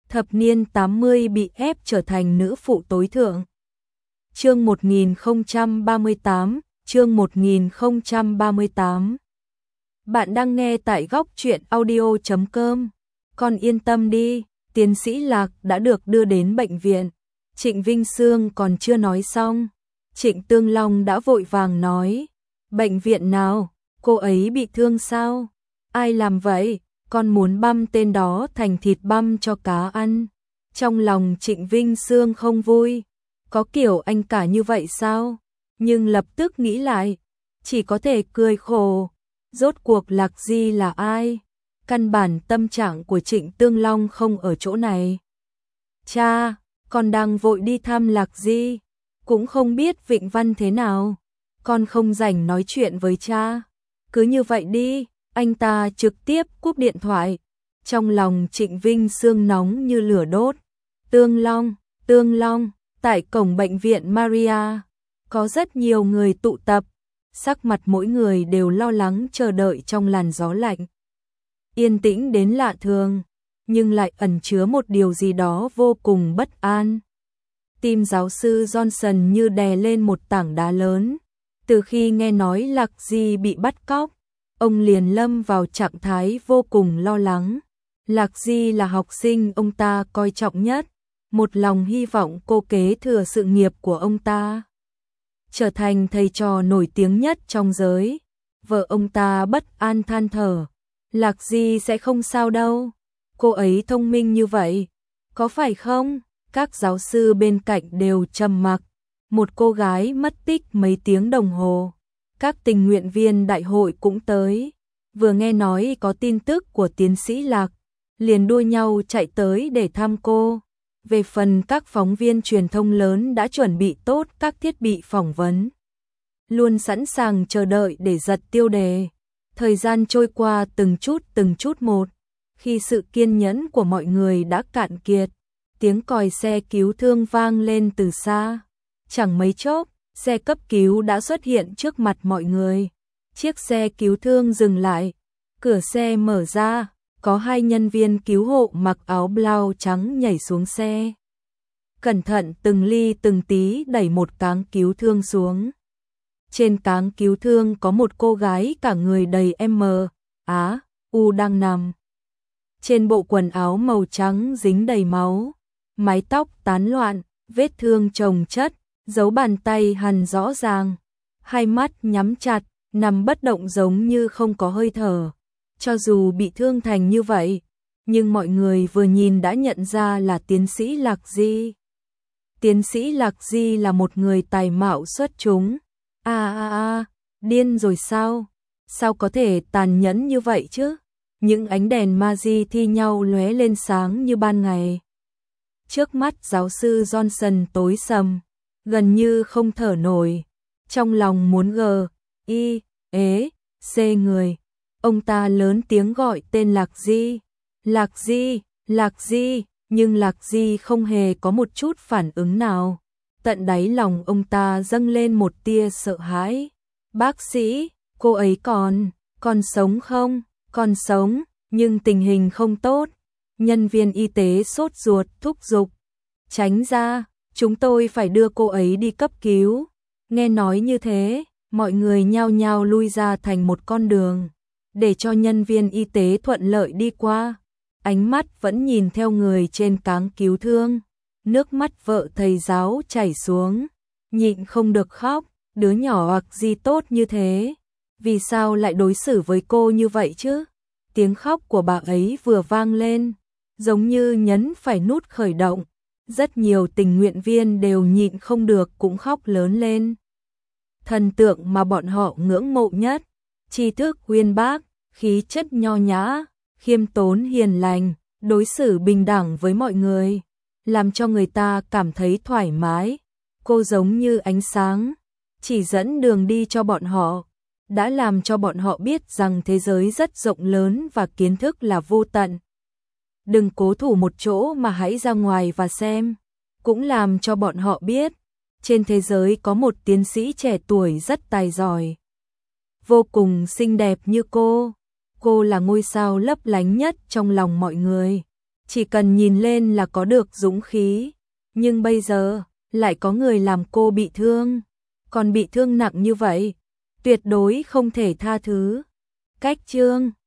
thập niên 80 bị ép trở thành nữ phụ tối thượng. Chương 1038, chương 1038. Bạn đang nghe tại góc truyện audio.com. Con yên tâm đi, tiến sĩ Lạc đã được đưa đến bệnh viện. Trịnh Vinh Sương còn chưa nói xong, Trịnh Tương Long đã vội vàng nói, bệnh viện nào, cô ấy bị thương sao? Ai làm vậy? Con muốn băm tên đó thành thịt băm cho cá ăn. Trong lòng Trịnh Vinh Sương không vui, có kiểu anh cả như vậy sao? Nhưng lập tức nghĩ lại, chỉ có thể cười khổ. Rốt cuộc Lạc Di là ai? Căn bản tâm trạng của Trịnh Tương Long không ở chỗ này. Cha, con đang vội đi thăm Lạc Di, cũng không biết Vịnh Văn thế nào. Con không rảnh nói chuyện với cha. Cứ như vậy đi, anh ta trực tiếp cúp điện thoại. Trong lòng Trịnh Vinh Sương nóng như lửa đốt. Tương Long, tại cổng bệnh viện Maria, có rất nhiều người tụ tập. Sắc mặt mỗi người đều lo lắng chờ đợi trong làn gió lạnh. Yên tĩnh đến lạ thường, nhưng lại ẩn chứa một điều gì đó vô cùng bất an. Tim giáo sư Johnson như đè lên một tảng đá lớn. Từ khi nghe nói Lạc Di bị bắt cóc, ông liền lâm vào trạng thái vô cùng lo lắng. Lạc Di là học sinh ông ta coi trọng nhất, một lòng hy vọng cô kế thừa sự nghiệp của ông ta, trở thành thầy trò nổi tiếng nhất trong giới. Vợ ông ta bất an than thở, Lạc Di sẽ không sao đâu, cô ấy thông minh như vậy, có phải không? Các giáo sư bên cạnh đều trầm mặc. Một cô gái mất tích mấy tiếng đồng hồ. Các tình nguyện viên đại hội cũng tới, vừa nghe nói có tin tức của tiến sĩ Lạc, liền đua nhau chạy tới để thăm cô. Về phần các phóng viên truyền thông lớn đã chuẩn bị tốt các thiết bị phỏng vấn, luôn sẵn sàng chờ đợi để giật tiêu đề. Thời gian trôi qua từng chút một, khi sự kiên nhẫn của mọi người đã cạn kiệt, tiếng còi xe cứu thương vang lên từ xa. Chẳng mấy chốc, xe cấp cứu đã xuất hiện trước mặt mọi người. Chiếc xe cứu thương dừng lại, cửa xe mở ra, có hai nhân viên cứu hộ mặc áo blau trắng nhảy xuống xe. Cẩn thận từng ly từng tí đẩy một cáng cứu thương xuống. Trên cáng cứu thương có một cô gái cả người đầy u đang nằm. Trên bộ quần áo màu trắng dính đầy máu, mái tóc tán loạn, vết thương chồng chất, dấu bàn tay hằn rõ ràng, hai mắt nhắm chặt, nằm bất động giống như không có hơi thở. Cho dù bị thương thành như vậy, nhưng mọi người vừa nhìn đã nhận ra là tiến sĩ Lạc Di. Tiến sĩ Lạc Di là một người tài mạo xuất chúng. Điên rồi sao? Sao có thể tàn nhẫn như vậy chứ? Những ánh đèn magi thi nhau lóe lên sáng như ban ngày. Trước mắt giáo sư Johnson tối sầm, gần như không thở nổi, trong lòng muốn người. Ông ta lớn tiếng gọi tên Lạc Di, Lạc Di, nhưng Lạc Di không hề có một chút phản ứng nào. Tận đáy lòng ông ta dâng lên một tia sợ hãi. Bác sĩ, cô ấy còn sống không? Còn sống, nhưng tình hình không tốt. Nhân viên y tế sốt ruột thúc giục, tránh ra, chúng tôi phải đưa cô ấy đi cấp cứu. Nghe nói như thế, mọi người nhao nhao lui ra thành một con đường, để cho nhân viên y tế thuận lợi đi qua. Ánh mắt vẫn nhìn theo người trên cáng cứu thương. Nước mắt vợ thầy giáo chảy xuống, nhịn không được khóc. Đứa nhỏ hoặc gì tốt như thế, vì sao lại đối xử với cô như vậy chứ? Tiếng khóc của bà ấy vừa vang lên, giống như nhấn phải nút khởi động. Rất nhiều tình nguyện viên đều nhịn không được cũng khóc lớn lên. Thần tượng mà bọn họ ngưỡng mộ nhất, tri thức uyên bác, khí chất nho nhã, khiêm tốn hiền lành, đối xử bình đẳng với mọi người, làm cho người ta cảm thấy thoải mái. Cô giống như ánh sáng, chỉ dẫn đường đi cho bọn họ, đã làm cho bọn họ biết rằng thế giới rất rộng lớn và kiến thức là vô tận. Đừng cố thủ một chỗ mà hãy ra ngoài và xem. Cũng làm cho bọn họ biết, trên thế giới có một tiến sĩ trẻ tuổi rất tài giỏi, vô cùng xinh đẹp như cô. Cô là ngôi sao lấp lánh nhất trong lòng mọi người. chỉ cần nhìn lên là có được dũng khí, nhưng bây giờ lại có người làm cô bị thương, còn bị thương nặng như vậy, tuyệt đối không thể tha thứ. Cách chương